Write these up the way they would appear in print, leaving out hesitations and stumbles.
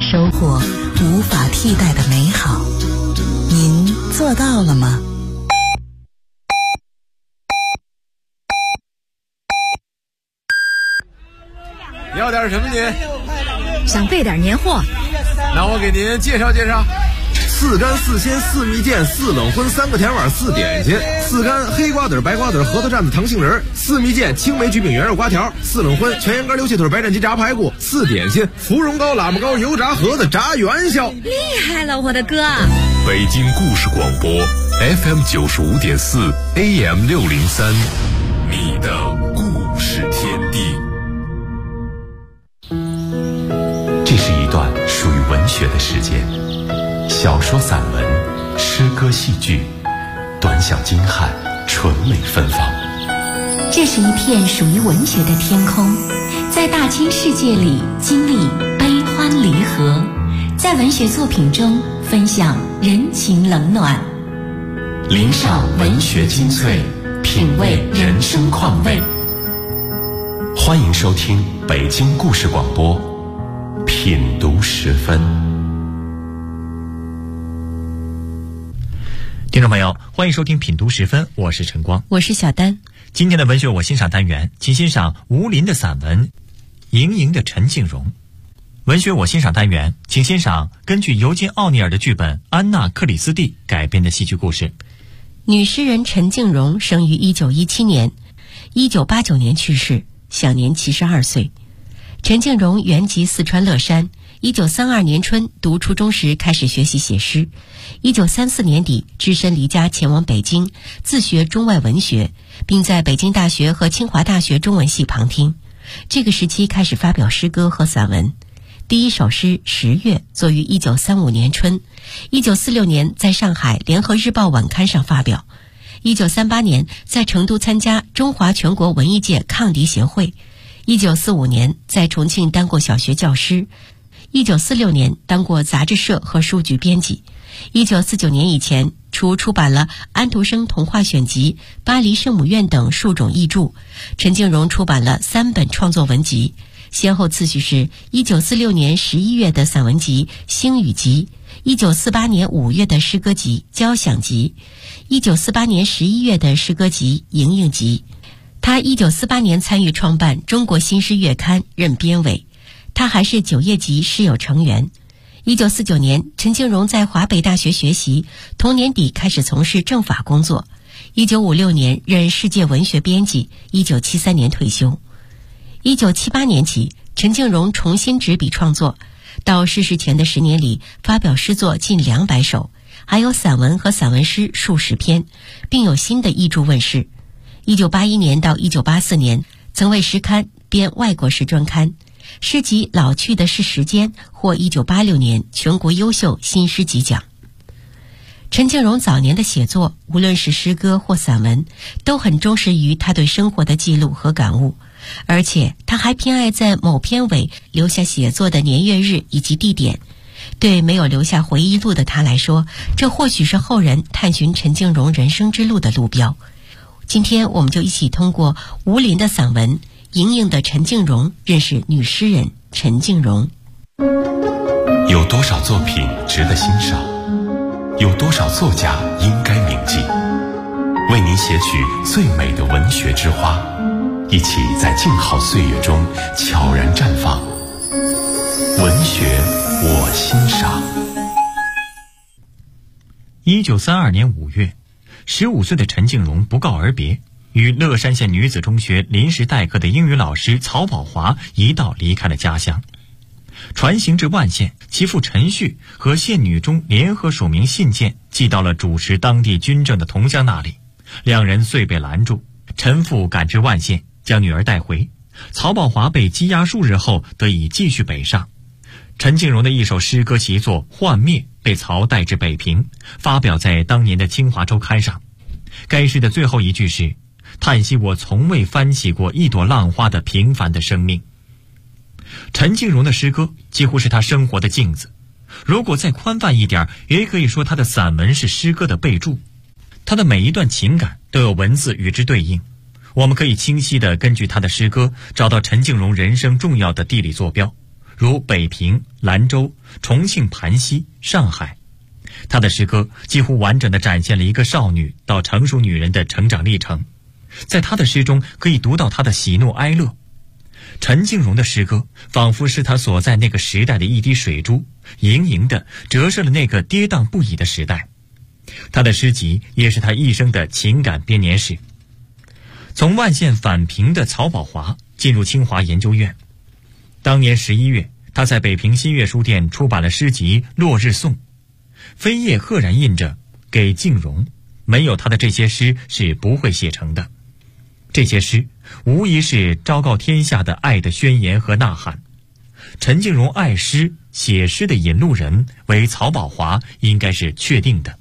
收获无法替代的美好。您做到了吗？ 要点什么您？ 想备点年货。 那我给您介绍介绍。 4干4鲜4蜜饯4冷荤3个甜碗4点心，4干黑瓜子白瓜子核桃蘸子糖杏仁，4蜜饯青梅焗饼圆肉瓜条，4冷荤全羊肝溜蟹腿白斩鸡炸排骨，4点心芙蓉糕喇嘛糕油炸盒子炸元宵。 厉害了，我的哥！ 北京故事广播 FM 95.4 AM 603，你的故事天地。这是一段属于文学的时间，小说、散文、诗歌、戏剧，短小精悍，纯美芬芳。 这是一片属于文学的天空，在大千世界里经历悲欢离合，在文学作品中分享人情冷暖， 聆赏文学精粹，品味人生况味。欢迎收听北京故事广播品读时分。 听众朋友，欢迎收听品读时分，我是陈光， 我是小丹。 今天的文学我欣赏单元，请欣赏吴林的散文《盈盈的陈静蓉》。文学我欣赏单元，请欣赏根据尤金·奥尼尔的剧本《安娜·克里斯蒂》改编的戏剧故事。 女诗人陈静蓉生于1917年，1989年去世，享年72岁。陈静蓉原籍四川乐山，1932年春读初中时开始学习写诗，1934年底只身离家前往北京自学中外文学，并在北京大学和清华大学中文系旁听。这个时期开始发表诗歌和散文。第一首诗《十月》作于1935年春，1946年在上海联合日报晚刊上发表，1938年在成都参加中华全国文艺界抗敌协会，1945年在重庆当过小学教师，1946年当过杂志社和书局编辑，1949年以前除出版了安徒生童话选集、巴黎圣母院等数种译著，陈静蓉出版了3本创作文集，先后次序是1946年11月的散文集《星语集》，1948年5月的诗歌集《交响集》，1948年11月的诗歌集《盈盈集》。他1948年参与创办《中国新诗月刊》，任编委。他还是九叶集诗友成员。1949年，陈静蓉在华北大学学习，同年底开始从事政法工作。1956年任世界文学编辑，1973年退休。1978年起，陈静蓉重新执笔创作，到逝世前的10年里，发表诗作近200首，还有散文和散文诗数十篇，并有新的译著问世。1981年到1984年，曾为诗刊编外国诗专刊，诗集《老去的是时间》获1986年全国优秀新诗集奖。陈静蓉早年的写作，无论是诗歌或散文，都很忠实于她对生活的记录和感悟，而且她还偏爱在某篇尾留下写作的年月日以及地点。对没有留下回忆录的她来说，这或许是后人探寻陈静蓉人生之路的路标。今天我们就一起通过吴林的散文《盈盈的陈静蓉》认识女诗人陈静蓉。 有多少作品值得欣赏？有多少作家应该铭记？为您写取最美的文学之花，一起在静好岁月中悄然绽放。文学我欣赏。 1932年5月，15岁的陈静蓉不告而别，与乐山县女子中学临时代课的英语老师曹宝华一道离开了家乡，传行至万县，其父陈旭和县女中联合署名信件寄到了主持当地军政的同乡那里，两人遂被拦住。陈父赶至万县，将女儿带回，曹宝华被羁押数日后得以继续北上。陈静蓉的一首诗歌习作《幻灭》被曹带至北平，发表在当年的清华周刊上。该诗的最后一句是叹息我从未翻起过一朵浪花的平凡的生命。陈静蓉的诗歌几乎是她生活的镜子，如果再宽泛一点，也可以说她的散文是诗歌的备注。她的每一段情感都有文字与之对应，我们可以清晰地根据她的诗歌找到陈静蓉人生重要的地理坐标，如北平、兰州、 重庆盘溪、上海。他的诗歌几乎完整地展现了一个少女到成熟女人的成长历程，在他的诗中可以读到她的喜怒哀乐。陈静蓉的诗歌仿佛是他所在那个时代的一滴水珠，盈盈地折射了那个跌宕不已的时代。他的诗集也是他一生的情感编年史。从万县返平的曹宝华进入清华研究院，当年11月，他在北平新月书店出版了诗集《落日颂》，扉页赫然印着“给静蓉”，没有他的这些诗是不会写成的。这些诗无疑是昭告天下的爱的宣言和呐喊。陈静蓉爱诗、写诗的引路人为曹宝华应该是确定的。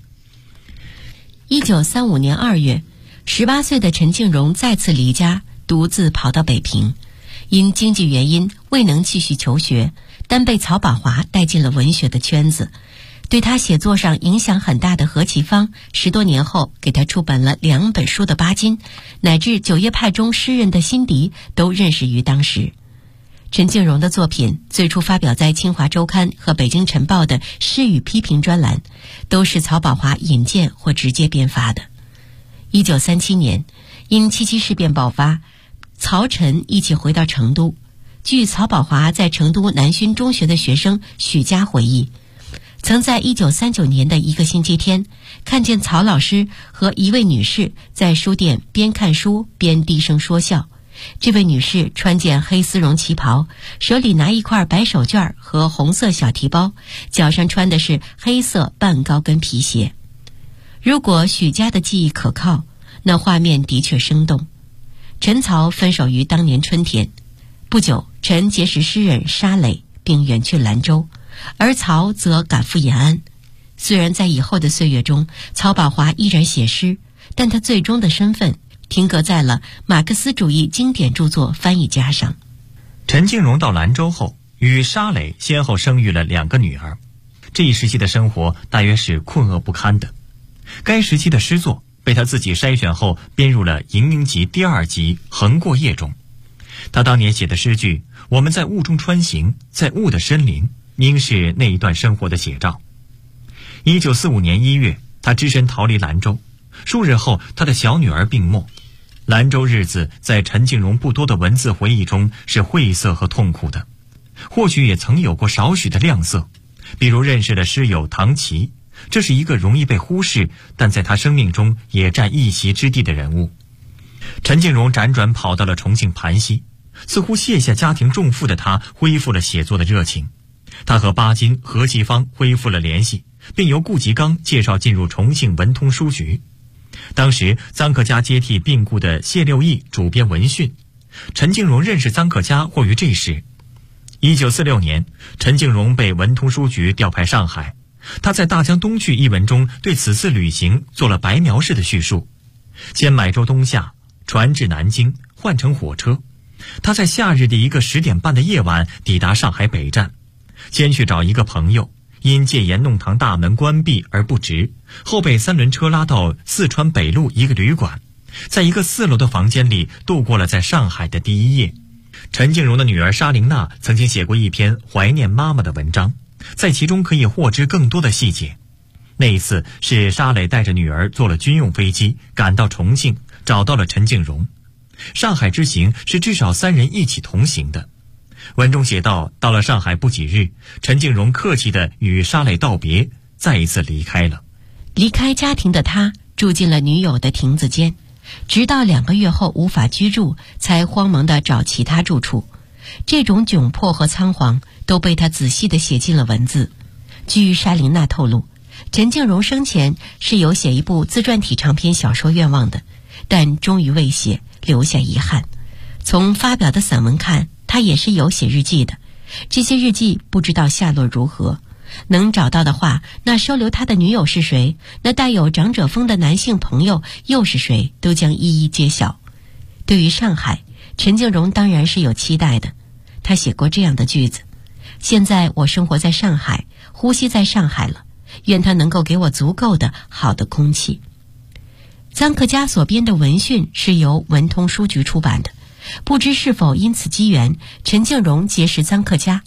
1935年2月，18岁的陈静蓉再次离家，独自跑到北平，因经济原因未能继续求学，但被曹宝华带进了文学的圈子。对他写作上影响很大的何其芳，10多年后给他出版了2本书的巴金，乃至九叶派中诗人的辛迪都认识于当时。陈静蓉的作品最初发表在清华周刊和北京晨报的诗与批评专栏，都是曹宝华引荐或直接编发的。1937年，因77事变爆发，曹陈一起回到成都。据曹宝华在成都南薰中学的学生许佳回忆，曾在1939年的一个星期天，看见曹老师和一位女士在书店边看书边低声说笑。这位女士穿件黑丝绒旗袍，手里拿一块白手绢和红色小提包，脚上穿的是黑色半高跟皮鞋。如果许家的记忆可靠，那画面的确生动。陈曹分手于当年春天，不久陈结识诗人沙磊，并远去兰州，而曹则赶赴延安。虽然在以后的岁月中，曹宝华依然写诗，但他最终的身份停格在了马克思主义经典著作翻译家上。 陈静蓉到兰州后，与沙磊先后生育了2个女儿。这一时期的生活大约是困厄不堪的。该时期的诗作被他自己筛选后编入了《迎明集》第2集《横过夜》中。他当年写的诗句“我们在雾中穿行，在雾的深林”，应是那一段生活的写照。1945年1月，他只身逃离兰州。数日后，他的小女儿病没。兰州日子在陈静蓉不多的文字回忆中是晦涩和痛苦的，或许也曾有过少许的亮色，比如认识了诗友唐琪，这是一个容易被忽视，但在他生命中也占一席之地的人物。陈静蓉辗转跑到了重庆盘溪，似乎卸下家庭重负的他恢复了写作的热情。他和巴金、何其芳恢复了联系，并由顾颉刚介绍进入重庆文通书局。当时臧克家接替病故的谢六义主编文讯，陈静蓉认识臧克家或于这时。1946年，陈静蓉被文通书局调派上海。他在《大江东去》一文中对此次旅行做了白描式的叙述：先买舟东下，船至南京，换乘火车。他在夏日的一个10点半的夜晚抵达上海北站，先去找一个朋友，因戒严弄堂大门关闭而不值，后被3轮车拉到四川北路一个旅馆，在一个4楼的房间里度过了在上海的第一夜。陈静蓉的女儿沙琳娜曾经写过一篇怀念妈妈的文章，在其中可以获知更多的细节。那一次是沙磊带着女儿坐了军用飞机赶到重庆，找到了陈静蓉。上海之行是至少3人一起同行的。文中写道，到了上海不几日，陈静蓉客气地与沙磊道别，再一次离开了。 离开家庭的他住进了女友的亭子间，直到2个月后无法居住，才慌忙地找其他住处。这种窘迫和仓皇都被他仔细地写进了文字。据沙琳娜透露，陈静蓉生前是有写一部自传体长篇小说愿望的，但终于未写，留下遗憾。从发表的散文看，他也是有写日记的，这些日记不知道下落如何。能找到的话，那收留他的女友是谁，那带有长者风的男性朋友又是谁，都将一一揭晓。对于上海，陈静蓉当然是有期待的。他写过这样的句子：现在我生活在上海，呼吸在上海了，愿他能够给我足够的好的空气。臧克家所编的文讯是由文通书局出版的，不知是否因此机缘，陈静蓉结识臧克家。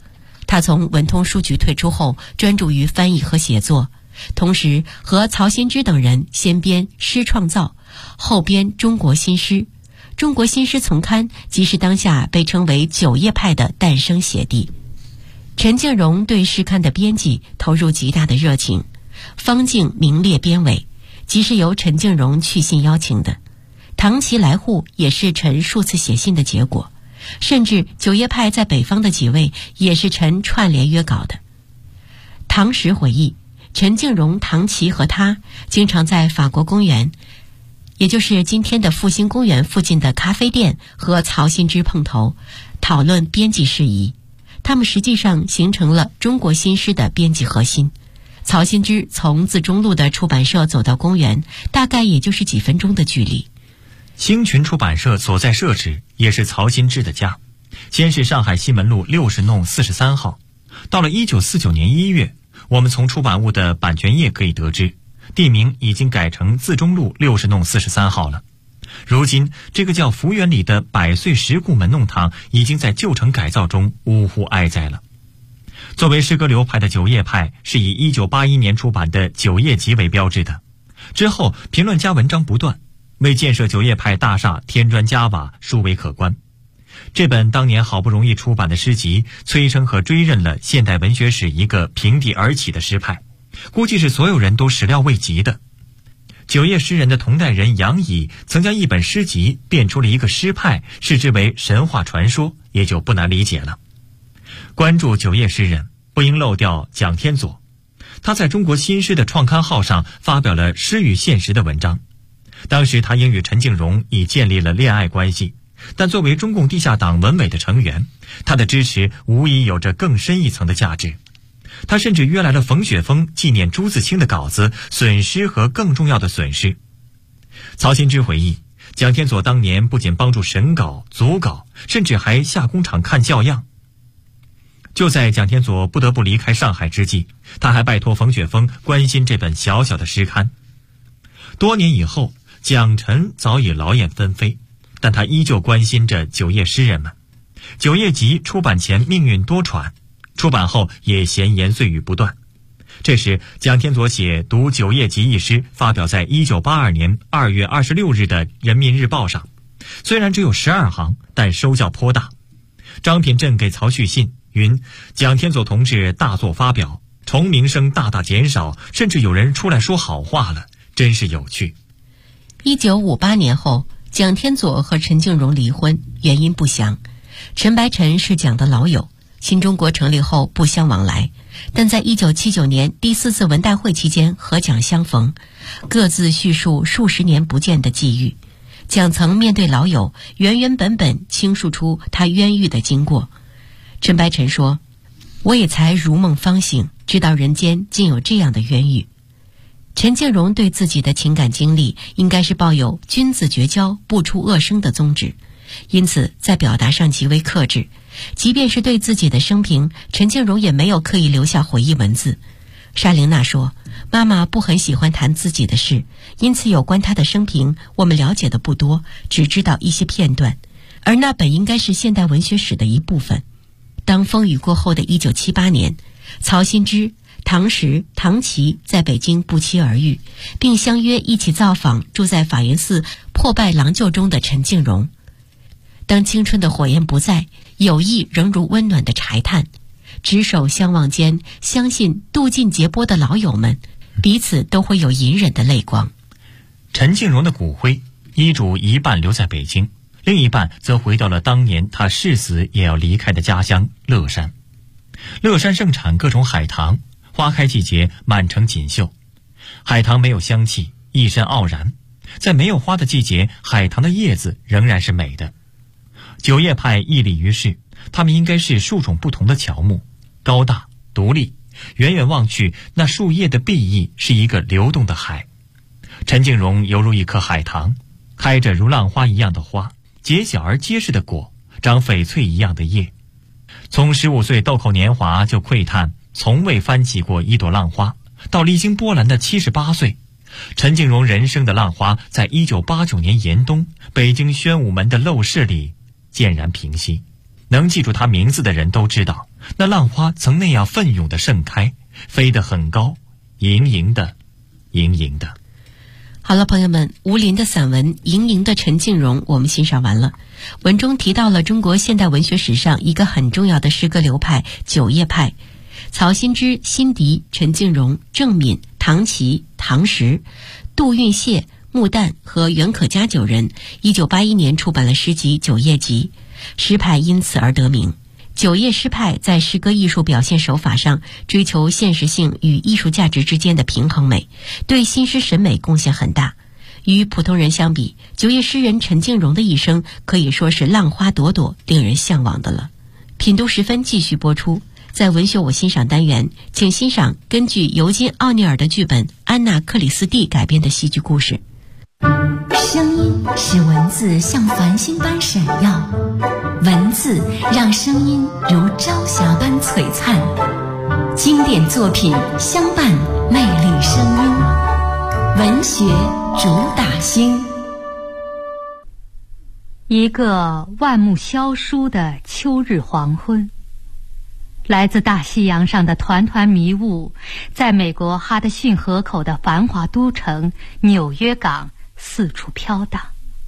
他从文通书局退出后，专注于翻译和写作，同时和曹新之等人先编《诗创造》，后编《中国新诗》。《中国新诗》丛刊即是当下被称为九叶派的诞生写地。陈敬荣对诗刊的编辑投入极大的热情，方静名列编委，即是由陈敬荣去信邀请的。唐其来沪也是陈数次写信的结果，甚至九叶派在北方的几位也是陈串联约稿的。唐时回忆，陈敬荣、唐其和他经常在法国公园，也就是今天的复兴公园附近的咖啡店和曹新之碰头，讨论编辑事宜。他们实际上形成了中国新诗的编辑核心。曹新之从自中路的出版社走到公园，大概也就是几分钟的距离。 星群出版社所在社址也是曹新之的家，先是上海西门路60弄43号。到了1949年1月，我们从出版物的版权页可以得知，地名已经改成自中路60弄43号了。如今这个叫福源里的百岁石库门弄堂已经在旧城改造中呜呼哀哉了。作为诗歌流派的九叶派是以1981年出版的《九叶集》为标志的，之后评论家文章不断，为建设九叶派大厦添砖加瓦，殊为可观。这本当年好不容易出版的诗集，催生和追认了现代文学史一个平地而起的诗派，估计是所有人都始料未及的。九叶诗人的同代人杨乙曾将一本诗集变出了一个诗派，视之为神话传说，也就不难理解了。关注九叶诗人，不应漏掉蒋天佐。他在中国新诗的创刊号上发表了《诗与现实》的文章。当时他应与陈敬荣已建立了恋爱关系，但作为中共地下党文委的成员，他的支持无疑有着更深一层的价值。他甚至约来了冯雪峰纪念朱自清的稿子，损失和更重要的损失。曹新之回忆，蒋天佐当年不仅帮助审稿、组稿，甚至还下工厂看校样。就在蒋天佐不得不离开上海之际，他还拜托冯雪峰关心这本小小的诗刊。多年以后，蒋陈早已劳燕分飞，但他依旧关心着九叶诗人们。九叶集出版前命运多舛，出版后也闲言碎语不断。这时蒋天佐写《读九叶集》一诗发表在1982年2月26日的《人民日报》上，虽然只有12行，但收效颇大。张品镇给曹旭信云，蒋天佐同志大作发表，重名声大大减少，甚至有人出来说好话了，真是有趣。 1958年后，蒋天佐和陈敬荣离婚，原因不详。陈白尘是蒋的老友，新中国成立后不相往来，但在1979年第4次文代会期间和蒋相逢，各自叙述数十年不见的际遇。蒋曾面对老友原原本本倾述出他冤狱的经过。陈白尘说，我也才如梦方醒，知道人间竟有这样的冤狱。陈敬荣对自己的情感经历应该是抱有君子绝交不出恶声的宗旨，因此在表达上极为克制。即便是对自己的生平，陈敬荣也没有刻意留下回忆文字。沙琳娜说，妈妈不很喜欢谈自己的事，因此有关她的生平我们了解的不多，只知道一些片段，而那本应该是现代文学史的一部分。当风雨过后的1978年，曹新之、唐时、唐琪在北京不期而遇，并相约一起造访住在法源寺破败狼厩中的陈敬荣。当青春的火焰不在，友谊仍如温暖的柴炭，执手相望间，相信渡尽劫波的老友们彼此都会有隐忍的泪光。 陈敬荣的骨灰遗嘱一半留在北京，另一半则回到了当年他誓死也要离开的家乡乐山。乐山盛产各种海棠，花开季节满城锦绣。海棠没有香气，一身傲然，在没有花的季节，海棠的叶子仍然是美的。九叶派屹立于世，它们应该是数种不同的乔木，高大独立，远远望去，那树叶的碧翼是一个流动的海。陈敬荣犹如一棵海棠，开着如浪花一样的花，结小而结实的果，长翡翠一样的叶。从15岁豆蔻年华就喟叹从未翻起过一朵浪花，到历经波澜的78岁，陈敬荣人生的浪花在1989年严冬北京宣武门的陋室里渐然平息。能记住他名字的人都知道， 那浪花曾那样奋勇地盛开，飞得很高，盈盈的，盈盈的。 好了，朋友们，吴林的散文《盈盈的陈静蓉》我们欣赏完了。文中提到了中国现代文学史上一个很重要的诗歌流派——九叶派。曹新之、辛迪、陈静蓉、郑敏、唐琪、唐时、杜运燮、穆旦和袁可嘉9人1981年出版了诗集《九叶集》，诗派因此而得名。九叶诗派在诗歌艺术表现手法上追求现实性与艺术价值之间的平衡美，对新诗审美贡献很大。与普通人相比，九叶诗人陈静蓉的一生可以说是浪花朵朵，令人向往的了。品读时分继续播出，在文学我欣赏单元，请欣赏根据尤金·奥尼尔的剧本《安娜·克里斯蒂》改编的戏剧故事。 声音使文字像繁星般闪耀，文字让声音如朝霞般璀璨。经典作品相伴魅力声音，文学主打星。 一个万木萧疏的秋日黄昏，来自大西洋上的团团迷雾，在美国哈德逊河口的繁华都城纽约港四处飘荡。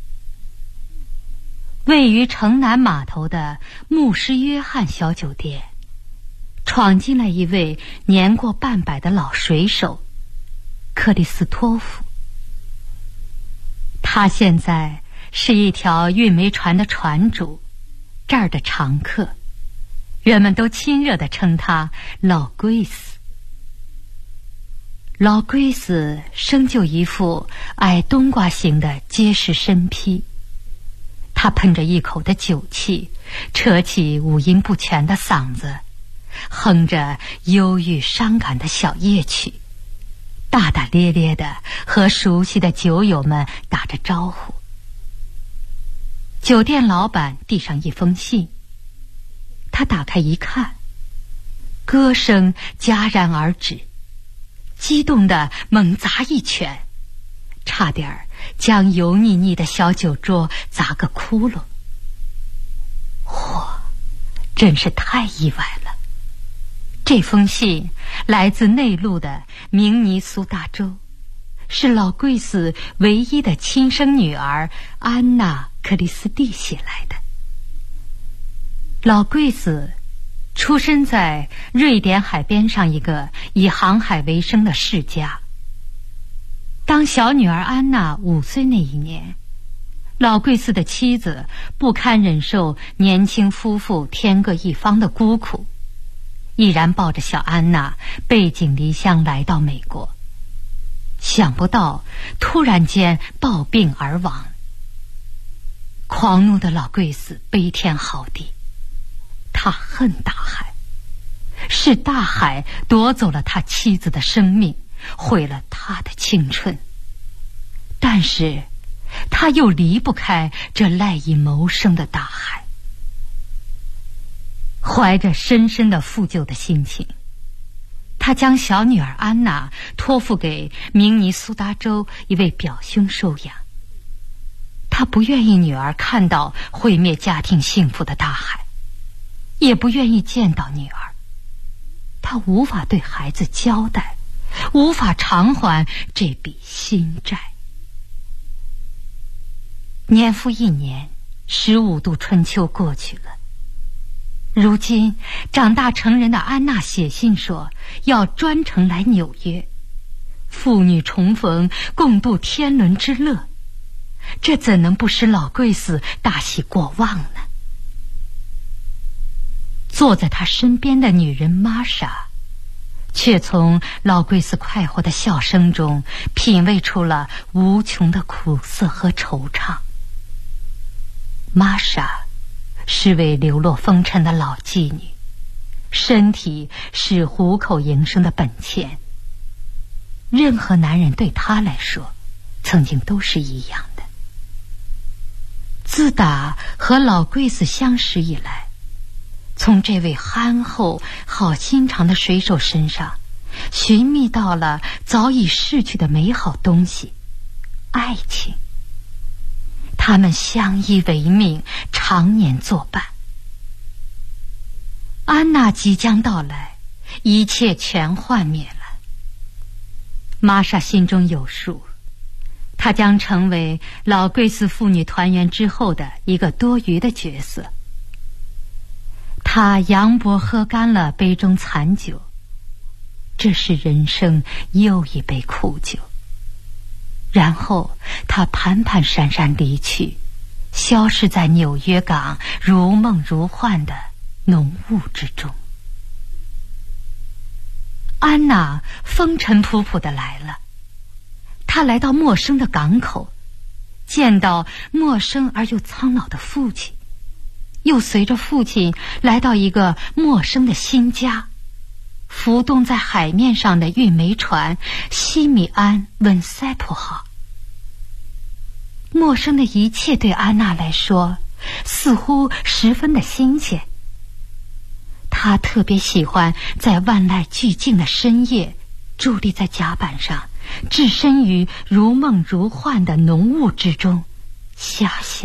位于城南码头的牧师约翰小酒店，闯进来一位年过半百的老水手克里斯托弗。他现在是一条运煤船的船主，这儿的常客，人们都亲热地称他老龟斯。老龟斯生就一副矮冬瓜型的结实身披，他喷着一口的酒气，扯起五音不全的嗓子，哼着忧郁伤感的小夜曲，大大咧咧地和熟悉的酒友们打着招呼。酒店老板递上一封信，他打开一看，歌声戛然而止，激动地猛砸一拳，差点将油腻腻的小酒桌砸个窟窿。嚯，真是太意外了！这封信来自内陆的明尼苏达州，是老贵斯唯一的亲生女儿安娜·克里斯蒂写来的。老贵斯出生在瑞典海边上一个以航海为生的世家。当小女儿安娜5岁那一年，老贵斯的妻子不堪忍受年轻夫妇天各一方的孤苦，毅然抱着小安娜背井离乡来到美国。想不到突然间暴病而亡。狂怒的老贵斯悲天嚎地，他恨大海，是大海夺走了他妻子的生命，毁了他的青春。但是他又离不开这赖以谋生的大海。怀着深深的负疚的心情，他将小女儿安娜托付给明尼苏达州一位表兄收养。他不愿意女儿看到毁灭家庭幸福的大海，也不愿意见到女儿。他无法对孩子交代，无法偿还这笔心债。年复一年，15度春秋过去了。如今长大成人的安娜写信说要专程来纽约，父女重逢，共度天伦之乐，这怎能不使老贵斯大喜过望呢？坐在他身边的女人玛莎却从老贵斯快活的笑声中品味出了无穷的苦涩和惆怅。玛莎是位流落风尘的老妓女，身体是糊口营生的本钱。任何男人对她来说曾经都是一样的。自打和老贵斯相识以来，从这位憨厚好心肠的水手身上寻觅到了早已逝去的美好东西——爱情。他们相依为命，常年作伴。 安娜即将到来，一切全幻灭了。玛莎心中有数，她将成为老贵斯妇女团圆之后的一个多余的角色。她扬脖喝干了杯中残酒，这是人生又一杯苦酒。然后她蹒蹒跚跚离去，消失在纽约港如梦如幻的浓雾之中。安娜风尘仆仆地来了，她来到陌生的港口，见到陌生而又苍老的父亲，又随着父亲来到一个陌生的新家，浮动在海面上的运煤船西米安温塞普号。陌生的一切对安娜来说似乎十分的新鲜。她特别喜欢在万籁俱静的深夜伫立在甲板上，置身于如梦如幻的浓雾之中遐想。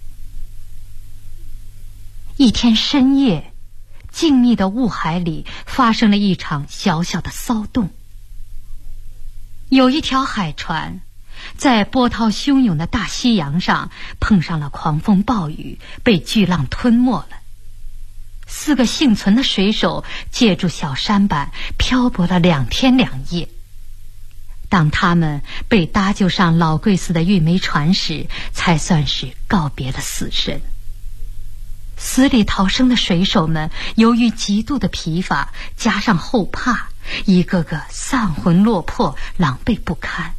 一天深夜，静谧的雾海里发生了一场小小的骚动。有一条海船在波涛汹涌的大西洋上碰上了狂风暴雨，被巨浪吞没了。4个幸存的水手借助小舢板漂泊了2天2夜。当他们被搭救上老贵斯的运煤船时，才算是告别了死神。死里逃生的水手们由于极度的疲乏加上后怕，一个个丧魂落魄，狼狈不堪。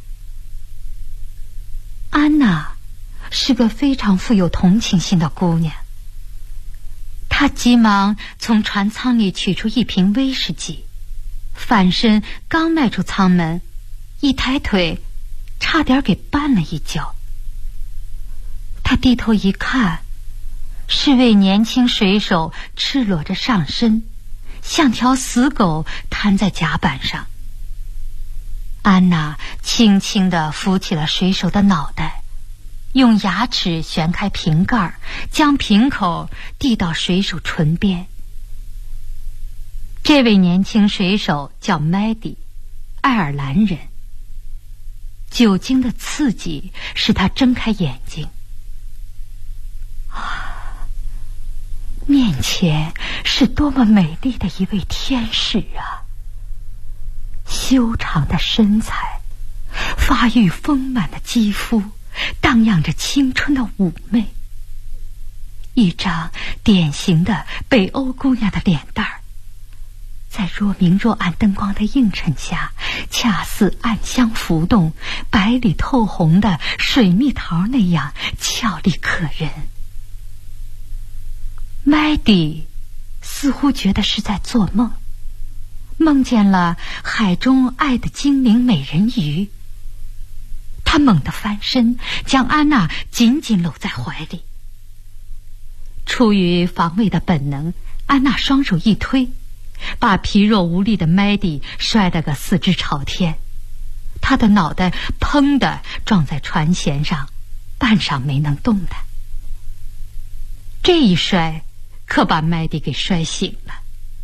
安娜是个非常富有同情心的姑娘，她急忙从船舱里取出一瓶威士忌，反身刚迈出舱门，一抬腿差点给绊了一跤。她低头一看，是位年轻水手赤裸着上身，像条死狗瘫在甲板上。安娜轻轻地扶起了水手的脑袋，用牙齿旋开瓶盖，将瓶口递到水手唇边。这位年轻水手叫麦迪，爱尔兰人。酒精的刺激使他睁开眼睛。面前是多么美丽的一位天使啊！修长的身材，发育丰满的肌肤，荡漾着青春的妩媚。一张典型的北欧姑娘的脸蛋儿，在若明若暗灯光的映衬下，恰似暗香浮动、白里透红的水蜜桃那样俏丽可人。麦迪似乎觉得是在做梦，梦见了海中爱的精灵美人鱼。他猛地翻身，将安娜紧紧搂在怀里。出于防卫的本能，安娜双手一推，把疲弱无力的麦迪摔得个四肢朝天。他的脑袋砰地撞在船舷上，半晌没能动弹。这一摔可把麦迪给摔醒了。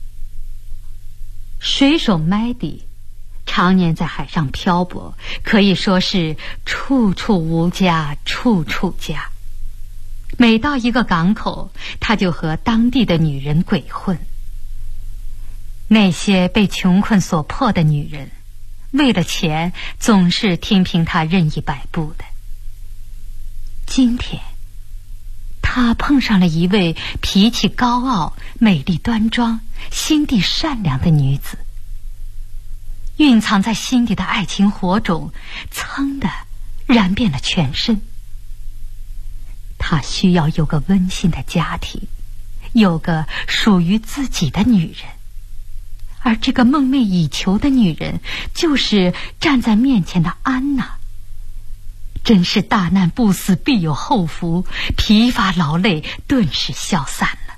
水手麦迪常年在海上漂泊，可以说是处处无家，处处家。每到一个港口，他就和当地的女人鬼混。那些被穷困所迫的女人，为了钱总是听凭他任意摆布的。今天他碰上了一位脾气高傲、美丽端庄、心地善良的女子。蕴藏在心底的爱情火种噌地燃遍了全身。他需要有个温馨的家庭，有个属于自己的女人，而这个梦寐以求的女人就是站在面前的安娜。真是大难不死必有后福，疲乏劳累顿时消散了。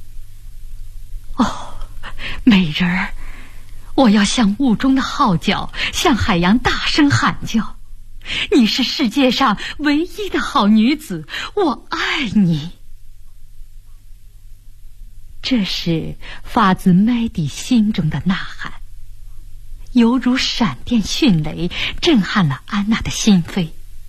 哦，美人儿，我要像雾中的号角，向海洋大声喊叫，你是世界上唯一的好女子，我爱你。 这是发自麦迪心中的呐喊，犹如闪电迅雷，震撼了安娜的心扉，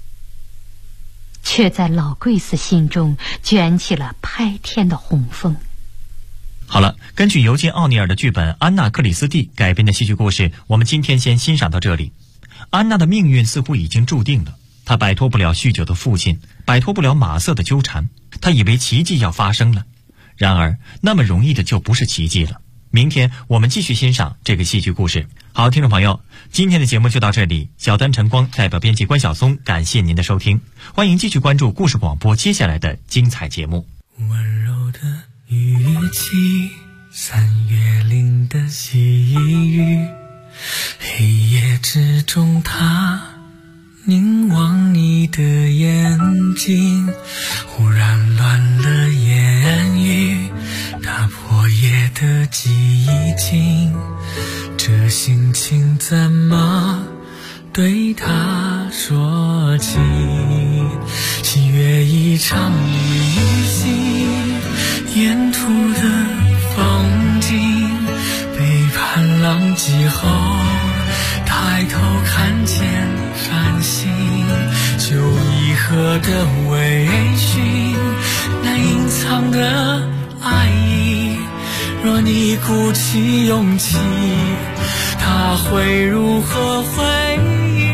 却在老贵斯心中卷起了拍天的洪峰。 好了，根据尤金·奥尼尔的剧本《安娜·克里斯蒂》改编的戏剧故事，我们今天先欣赏到这里。安娜的命运似乎已经注定了，她摆脱不了酗酒的父亲，摆脱不了马瑟的纠缠，她以为奇迹要发生了。然而，那么容易的就不是奇迹了。明天我们继续欣赏这个戏剧故事。好，听众朋友，今天的节目就到这里。小丹晨光代表编辑关晓松，感谢您的收听，欢迎继续关注故事广播接下来的精彩节目。 温柔的语气，三月岭的细雨，黑夜之中他凝望你的眼睛，忽然乱了言语，打破夜的寂静，这心情怎么对他说起？喜悦一场旅行，沿途的风景，背叛浪迹后抬头看见繁星，就一河的微醺，难隐藏的爱意，若你鼓起勇气，他会如何回应？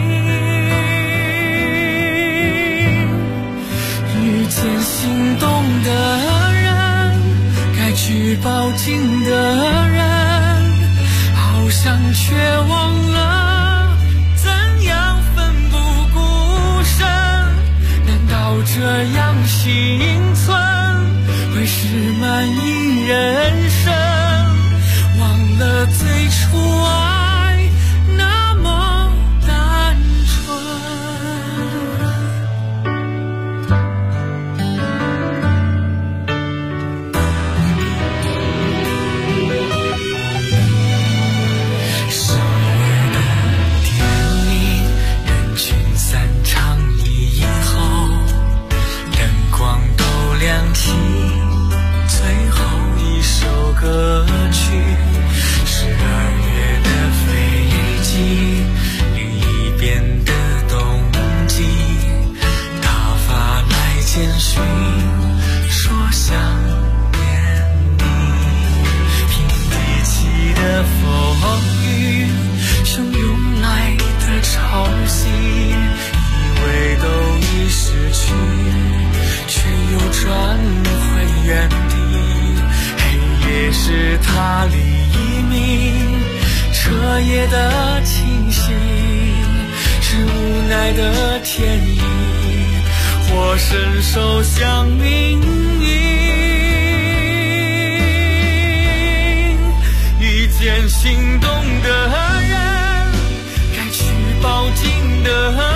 遇见心动的人，该去抱紧的人，好像却忘了怎样奋不顾身。难道这样幸存会是满意人生？忘了最初爱那么单纯。10月的电影，人群散场以后，灯光都亮起，最后一首歌曲，12月的飞机，另一边的冬季，他发来简讯说想念你，平地起的风雨，汹涌来的潮汐，以为都已失去，却又转回原地。黑夜是他黎明，彻夜的清醒，是无奈的天意，或伸手向命运。遇见心动的人，该去抱紧的